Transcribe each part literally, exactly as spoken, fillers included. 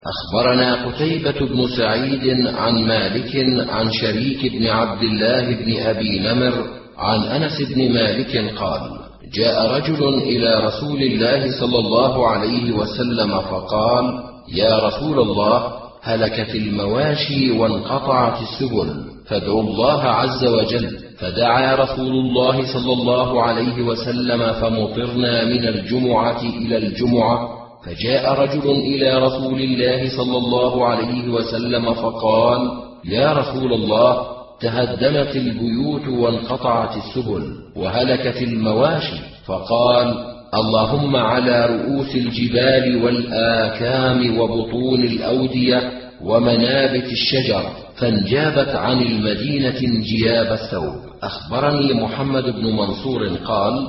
أخبرنا قتيبة بن سعيد عن مالك عن شريك بن عبد الله بن أبي نمر عن أنس بن مالك قال: جاء رجل إلى رسول الله صلى الله عليه وسلم فقال: يا رسول الله، هلكت المواشي وانقطعت السبل، فادعوا الله عز وجل. فدعا رسول الله صلى الله عليه وسلم فمطرنا من الجمعة إلى الجمعة. فجاء رجل إلى رسول الله صلى الله عليه وسلم فقال: يا رسول الله، تهدمت البيوت وانقطعت السبل وهلكت المواشي. فقال: اللهم على رؤوس الجبال والآكام وبطون الأودية ومنابت الشجر. فانجابت عن المدينة انجياب الثوب. أخبرني محمد بن منصور قال: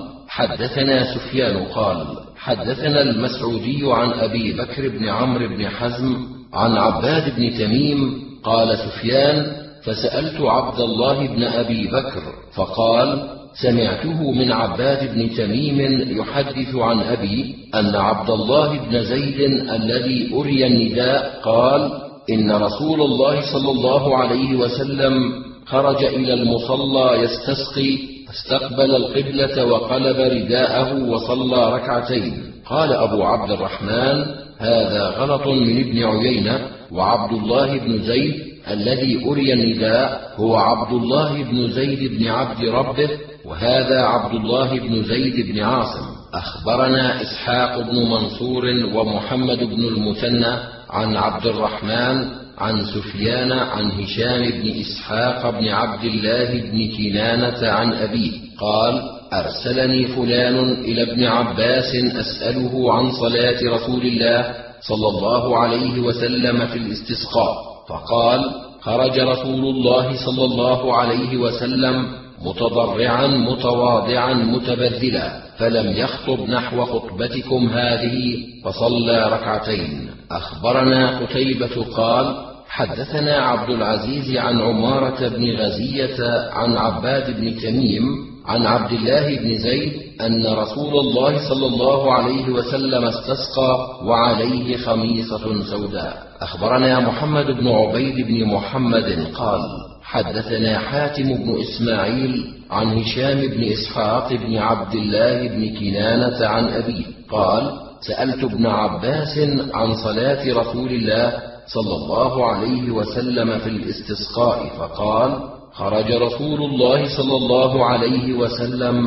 حدثنا سفيان قال: حدثنا المسعودي عن أبي بكر بن عمرو بن حزم عن عباد بن تميم. قال سفيان: فسألت عبد الله بن أبي بكر فقال: سمعته من عباد بن تميم يحدث عن أبي أن عبد الله بن زيد الذي أري النداء قال: إن رسول الله صلى الله عليه وسلم خرج إلى المصلى يستسقي، فاستقبل القبلة وقلب رداءه وصلى ركعتين. قال أبو عبد الرحمن: هذا غلط من ابن عيينة، وعبد الله بن زيد الذي أري النداء هو عبد الله بن زيد بن عبد ربه، وهذا عبد الله بن زيد بن عاصم. أخبرنا إسحاق بن منصور ومحمد بن المثنى عن عبد الرحمن عن سفيان عن هشام بن إسحاق بن عبد الله بن كنانة عن أبيه قال: أرسلني فلان إلى ابن عباس أسأله عن صلاة رسول الله صلى الله عليه وسلم في الاستسقاء، فقال: خرج رسول الله صلى الله عليه وسلم متضرعا متواضعا متبذلا، فلم يخطب نحو خطبتكم هذه، فصلى ركعتين. أخبرنا قتيبة قال: حدثنا عبد العزيز عن عمارة بن غزية عن عباد بن تميم عن عبد الله بن زيد أن رسول الله صلى الله عليه وسلم استسقى وعليه خميصة سوداء. أخبرنا محمد بن عبيد بن محمد قال: حدثنا حاتم بن إسماعيل عن هشام بن إسحاق بن عبد الله بن كنانة عن أبيه قال: سألت ابن عباس عن صلاة رسول الله صلى الله عليه وسلم في الاستسقاء، فقال: خرج رسول الله صلى الله عليه وسلم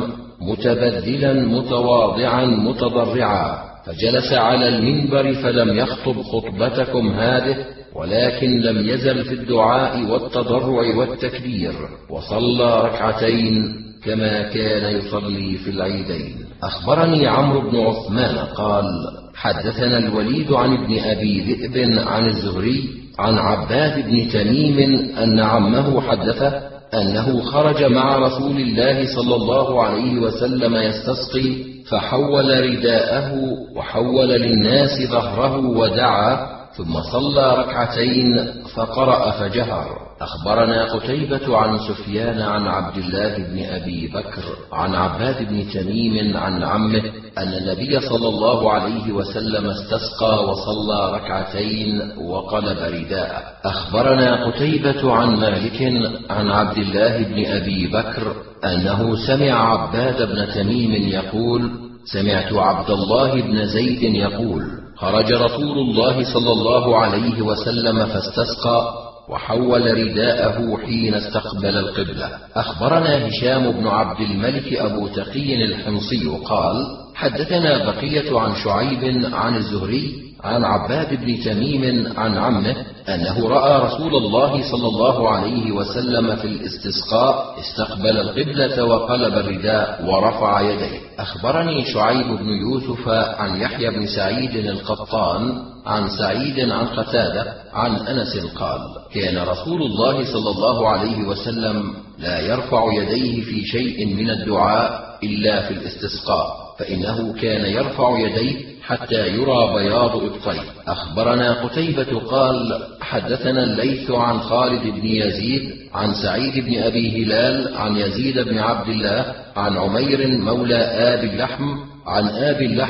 متبذلا متواضعا متضرعا، فجلس على المنبر فلم يخطب خطبتكم هذه، ولكن لم يزل في الدعاء والتضرع والتكبير، وصلى ركعتين كما كان يصلي في العيدين. أخبرني عمرو بن عثمان قال: حدثنا الوليد عن ابن أبي ذئب عن الزهري عن عباد بن تميم أن عمه حدثه أنه خرج مع رسول الله صلى الله عليه وسلم يستسقي، فحول رداءه وحول للناس ظهره ودعا، ثم صلى ركعتين فقرأ فجهر. أخبرنا قتيبة عن سفيان عن عبد الله بن أبي بكر عن عباد بن تميم عن عمه أن النبي صلى الله عليه وسلم استسقى وصلى ركعتين وقلب رداءه. أخبرنا قتيبة عن مالك عن عبد الله بن أبي بكر أنه سمع عباد بن تميم يقول: سمعت عبد الله بن زيد يقول: خرج رسول الله صلى الله عليه وسلم فاستسقى وحول رداءه حين استقبل القبلة. أخبرنا هشام بن عبد الملك أبو تقي الحمصي قال: حدثنا بقية عن شعيب عن الزهري عن عباد بن تميم عن عمه أنه رأى رسول الله صلى الله عليه وسلم في الاستسقاء استقبل القبلة وقلب الرداء ورفع يديه. أخبرني شعيب بن يوسف عن يحيى بن سعيد القطان عن سعيد عن قتادة عن أنس قال: كان رسول الله صلى الله عليه وسلم لا يرفع يديه في شيء من الدعاء إلا في الاستسقاء، فإنه كان يرفع يديه حتى يرى بياض إبطيه. أخبرنا قتيبة قال: حدثنا الليث عن خالد بن يزيد عن سعيد بن أبي هلال عن يزيد بن عبد الله عن عمير مولى آبي اللحم عن آبي اللحم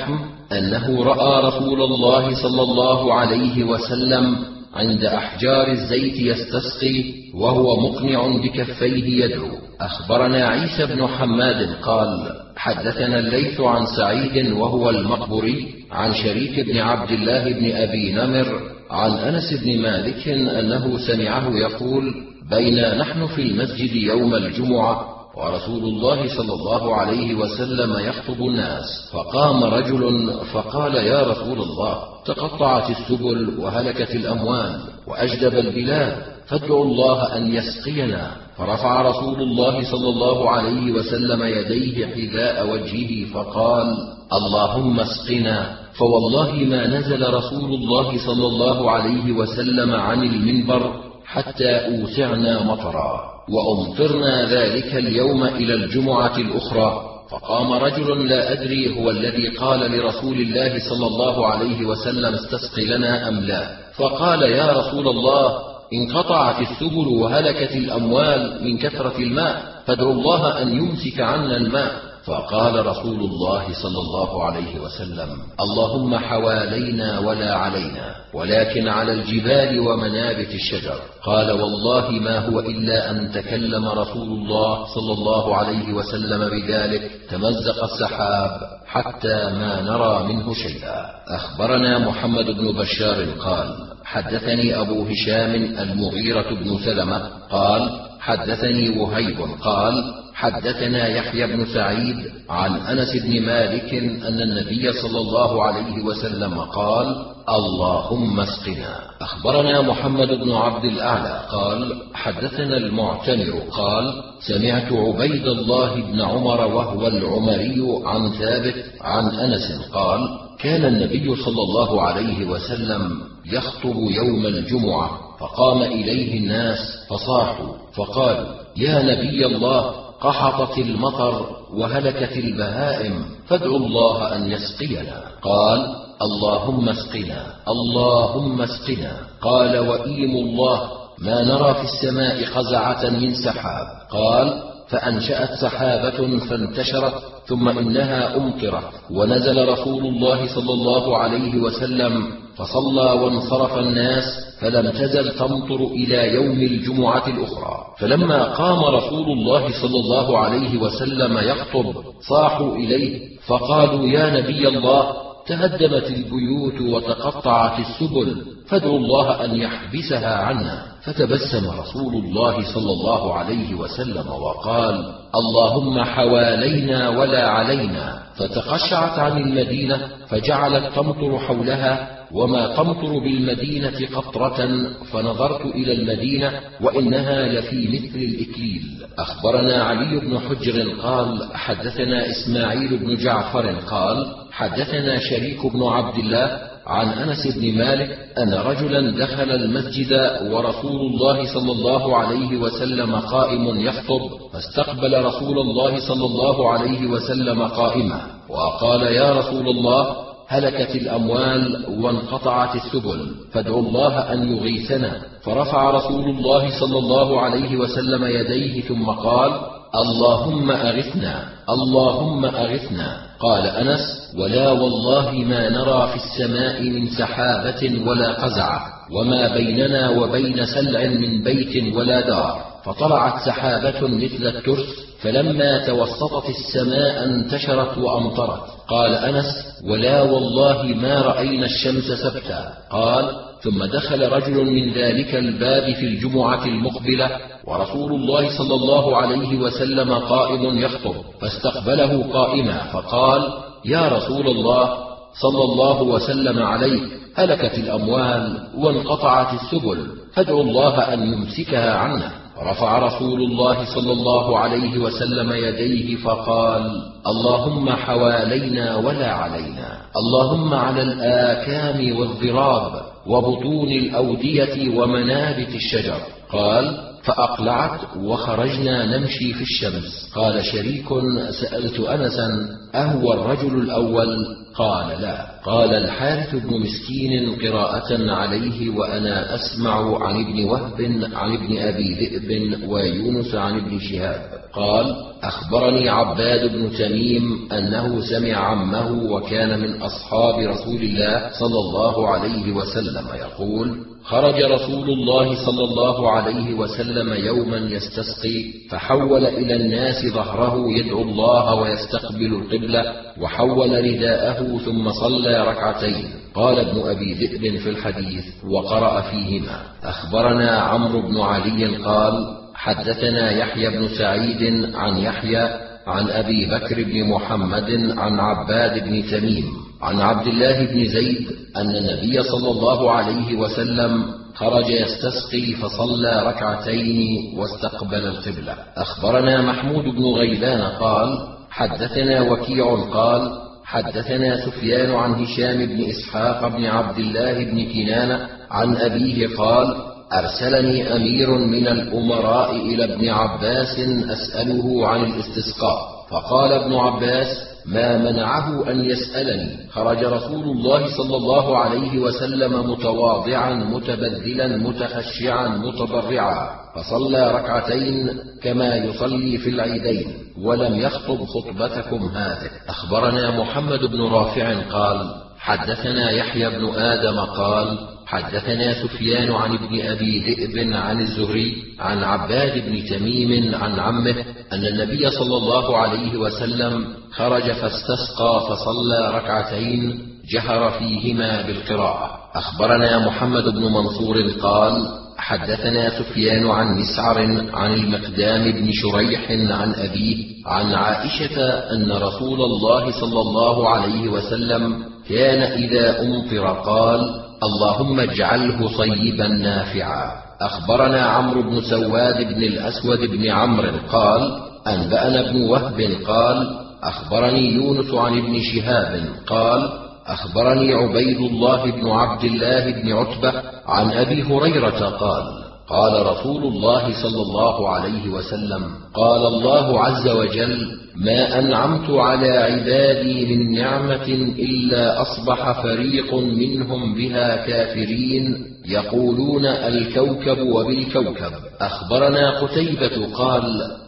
أنه رأى رسول الله صلى الله عليه وسلم عند أحجار الزيت يستسقي وهو مقنع بكفيه يدعو. أخبرنا عيسى بن حماد قال حدثنا الليث عن سعيد وهو المقبري عن شريك بن عبد الله بن أبي نمر عن أنس بن مالك أنه سمعه يقول بينا نحن في المسجد يوم الجمعة ورسول الله صلى الله عليه وسلم يخطب الناس، فقام رجل فقال يا رسول الله تقطعت السبل وهلكت الأموال وأجدب البلاد، فادعوا الله أن يسقينا. فرفع رسول الله صلى الله عليه وسلم يديه حذاء وجهه فقال اللهم اسقنا، فوالله ما نزل رسول الله صلى الله عليه وسلم عن المنبر حتى أوسعنا مطرا، وأمطرنا ذلك اليوم إلى الجمعة الأخرى. فقام رجل لا أدري هو الذي قال لرسول الله صلى الله عليه وسلم استسق لنا أم لا، فقال يا رسول الله انقطعت السبل وهلكت الأموال من كثرة الماء، فادعوا الله أن يمسك عنا الماء. فقال رسول الله صلى الله عليه وسلم اللهم حوالينا ولا علينا، ولكن على الجبال ومنابت الشجر. قال والله ما هو إلا أن تكلم رسول الله صلى الله عليه وسلم بذلك تمزق السحاب حتى ما نرى منه شيئا. أخبرنا محمد بن بشار قال حدثني أبو هشام المغيرة بن سلمة قال حدثني وهيب قال حدثنا يحيى بن سعيد عن أنس بن مالك أن النبي صلى الله عليه وسلم قال اللهم اسقنا. أخبرنا محمد بن عبد الأعلى قال حدثنا المعتمر قال سمعت عبيد الله بن عمر وهو العمري عن ثابت عن أنس قال كان النبي صلى الله عليه وسلم يخطب يوم الجمعة، فقام إليه الناس فصاحوا فقالوا يا نبي الله قحطت المطر وهلكت البهائم، فادعوا الله أن يسقينا. قال اللهم اسقنا اللهم اسقنا. قال وإيم الله ما نرى في السماء قزعة من سحاب. قال فأنشأت سحابة فانتشرت ثم إنها أمطرت، ونزل رسول الله صلى الله عليه وسلم فصلى وانصرف الناس، فلم تزل تمطر إلى يوم الجمعة الأخرى. فلما قام رسول الله صلى الله عليه وسلم يخطب صاحوا إليه فقالوا يا نبي الله تهدمت البيوت وتقطعت السبل، فادعوا الله أن يحبسها عنا. فتبسم رسول الله صلى الله عليه وسلم وقال اللهم حوالينا ولا علينا، فتقشعت عن المدينة فجعلت تمطر حولها وما تمطر بالمدينة قطرة، فنظرت إلى المدينة وإنها لفي مثل الإكليل. أخبرنا علي بن حجر قال حدثنا إسماعيل بن جعفر قال حدثنا شريك بن عبد الله عن أنس بن مالك أن رجلا دخل المسجد ورسول الله صلى الله عليه وسلم قائم يخطب، فاستقبل رسول الله صلى الله عليه وسلم قائما وقال يا رسول الله هلكت الأموال وانقطعت السبل، فادعوا الله أن يغيثنا. فرفع رسول الله صلى الله عليه وسلم يديه ثم قال اللهم أغثنا اللهم أغثنا. قال أنس ولا والله ما نرى في السماء من سحابة ولا قزعة، وما بيننا وبين سلع من بيت ولا دار. فطلعت سحابة مثل الترس، فلما توسطت السماء انتشرت وأمطرت. قال أنس ولا والله ما رأينا الشمس سبتا. قال ثم دخل رجل من ذلك الباب في الجمعة المقبلة ورسول الله صلى الله عليه وسلم قائم يخطب، فاستقبله قائما فقال يا رسول الله صلى الله وسلم عليه هلكت الأموال وانقطعت السبل، فادعوا الله أن يمسكها عنا. رفع رسول الله صلى الله عليه وسلم يديه فقال اللهم حوالينا ولا علينا، اللهم على الآكام والضراب وبطون الأودية ومنابت الشجر. قال فأقلعت وخرجنا نمشي في الشمس. قال شريك سألت أنسا أهو الرجل الأول؟ قال لا. قال الحارث بن مسكين قراءة عليه وأنا أسمع عن ابن وهب عن ابن أبي ذئب ويونس عن ابن شهاب قال أخبرني عباد بن تميم أنه سمع عمه وكان من أصحاب رسول الله صلى الله عليه وسلم يقول خرج رسول الله صلى الله عليه وسلم يوما يستسقي فحول إلى الناس ظهره يدعو الله ويستقبل القبلة وحول رداءه ثم صلى ركعتين. قال ابن أبي ذئب في الحديث وقرأ فيهما. أخبرنا عمرو بن علي قال حدثنا يحيى بن سعيد عن يحيى عن أبي بكر بن محمد عن عباد بن تميم عن عبد الله بن زيد أن النبي صلى الله عليه وسلم خرج يستسقي فصلى ركعتين واستقبل القبلة. أخبرنا محمود بن غيلان قال حدثنا وكيع قال حدثنا سفيان عن هشام بن إسحاق بن عبد الله بن كنانة عن أبيه قال أرسلني أمير من الأمراء إلى ابن عباس أسأله عن الاستسقاء فقال ابن عباس ما منعه أن يسألني خرج رسول الله صلى الله عليه وسلم متواضعا متبذلا متخشعا متضرعا فصلى ركعتين كما يصلي في العيدين ولم يخطب خطبتكم هذه. أخبرنا محمد بن رافع قال حدثنا يحيى بن آدم قال حدثنا سفيان عن ابن أبي ذئب عن الزهري عن عباد بن تميم عن عمه أن النبي صلى الله عليه وسلم خرج فاستسقى فصلى ركعتين جهر فيهما بالقراءة. أخبرنا محمد بن منصور قال حدثنا سفيان عن مسعر عن المقدام بن شريح عن أبيه عن عائشة أن رسول الله صلى الله عليه وسلم كان إذا أمطر قال اللهم اجعله صيبا نافعا. أخبرنا عمرو بن سواد بن الأسود بن عمرو قال أنبأنا ابن وهب قال أخبرني يونس عن ابن شهاب قال أخبرني عبيد الله بن عبد الله بن عتبة عن أبي هريرة قال قال رسول الله صلى الله عليه وسلم قال الله عز وجل ما أنعمت على عبادي من نعمة إلا أصبح فريق منهم بها كافرين يقولون الكوكب وبالكوكب. أخبرنا قتيبة قال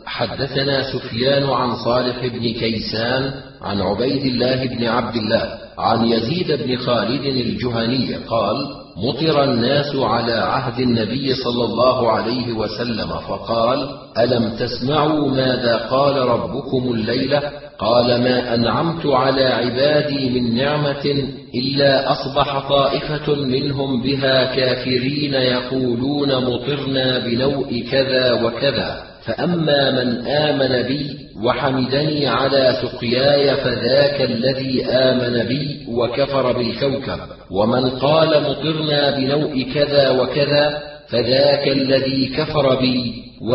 حدثنا سفيان عن صالح بن كيسان عن عبيد الله بن عبد الله عن يزيد بن خالد الجهني قال مطر الناس على عهد النبي صلى الله عليه وسلم فقال ألم تسمعوا ماذا قال ربكم الليلة قال ما أنعمت على عبادي من نعمة إلا أصبح طائفة منهم بها كافرين يقولون مطرنا بنوء كذا وكذا فأما من آمن بي وحمدني على سقياي فذاك الذي آمن بي وكفر بالكوكب ومن قال مطرنا بنوء كذا وكذا فذاك الذي كفر بي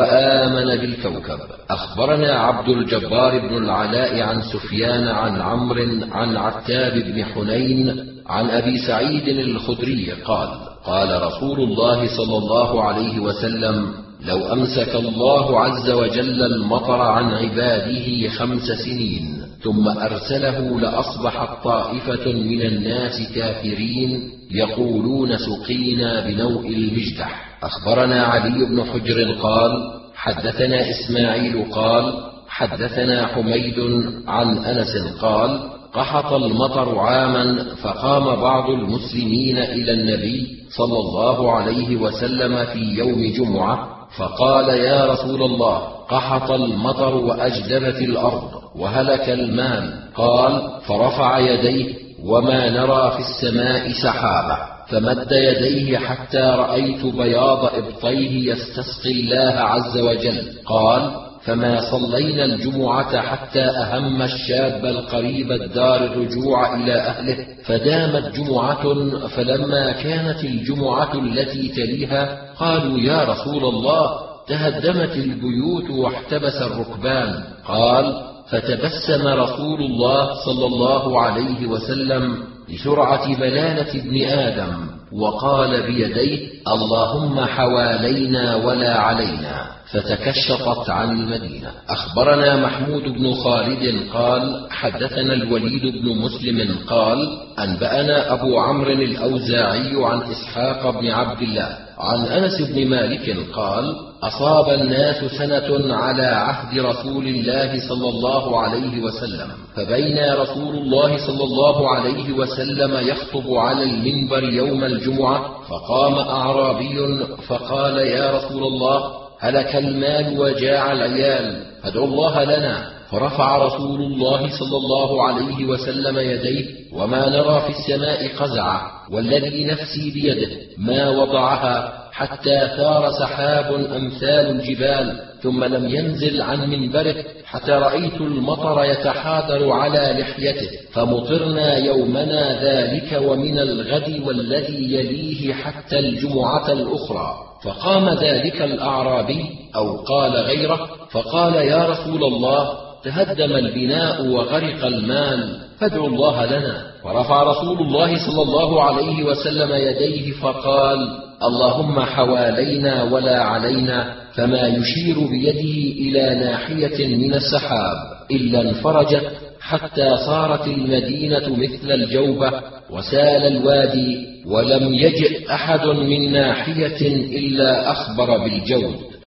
وآمن بالكوكب. أخبرنا عبد الجبار بن العلاء عن سفيان عن عمرو عن عتاب بن حنين عن أبي سعيد الخدري قال قال رسول الله صلى الله عليه وسلم لو أمسك الله عز وجل المطر عن عباده خمس سنين ثم أرسله لأصبحت طائفة من الناس كافرين يقولون سقينا بنوء المجدح. أخبرنا علي بن حجر قال حدثنا إسماعيل قال حدثنا حميد عن أنس قال قحط المطر عاما فقام بعض المسلمين إلى النبي صلى الله عليه وسلم في يوم جمعة فقال يا رسول الله قحط المطر وأجدبت الأرض وهلك المال قال فرفع يديه وما نرى في السماء سحابة فمد يديه حتى رأيت بياض إبطيه يستسقي الله عز وجل قال فما صلينا الجمعة حتى أهم الشاب القريب الدار الرجوع إلى أهله فدامت جمعة فلما كانت الجمعة التي تليها قالوا يا رسول الله تهدمت البيوت واحتبس الركبان قال فتبسم رسول الله صلى الله عليه وسلم لسرعة بلالة ابن آدم وقال بيديه: اللهم حوالينا ولا علينا، فتكشطت عن المدينة. أخبرنا محمود بن خالد قال: حدثنا الوليد بن مسلم قال: أنبأنا أبو عمرو الأوزاعي عن إسحاق بن عبد الله عن أنس بن مالك قال: أصاب الناس سنة على عهد رسول الله صلى الله عليه وسلم، فبينا رسول الله صلى الله عليه وسلم يخطب على المنبر يوم الجمعة، فقام أعرابي فقال: يا رسول الله، هلك المال وجاع العيال، فادعوا الله لنا. فرفع رسول الله صلى الله عليه وسلم يديه: وما نرى في السماء قزعة، والذي نفسي بيده ما وضعها حتى ثار سحاب أمثال الجبال، ثم لم ينزل عن منبره حتى رأيت المطر يتحادر على لحيته، فمطرنا يومنا ذلك ومن الغد والذي يليه حتى الجمعة الأخرى. فقام ذلك الأعرابي أو قال غيره فقال: يا رسول الله، تهدم البناء وغرق المال، فادعوا الله لنا. ورفع رسول الله صلى الله عليه وسلم يديه فقال: اللهم حوالينا ولا علينا، فما يشير بيده إلى ناحية من السحاب إلا انفرجت حتى صارت المدينة مثل الجوبة وسال الوادي، ولم يجئ أحد من ناحية إلا أخبر بالجود.